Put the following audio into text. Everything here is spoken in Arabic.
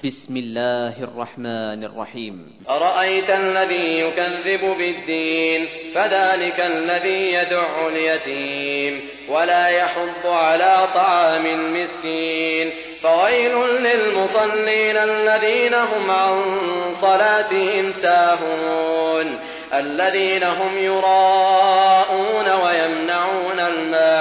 بسم الله الرحمن الرحيم. أرأيت الذي يكذب بالدين فذلك الذي يدع اليتيم ولا يحض على طعام المسكين فويل للمصلين الذين هم عن صلاتهم ساهون الذين هم يراءون ويمنعون الماء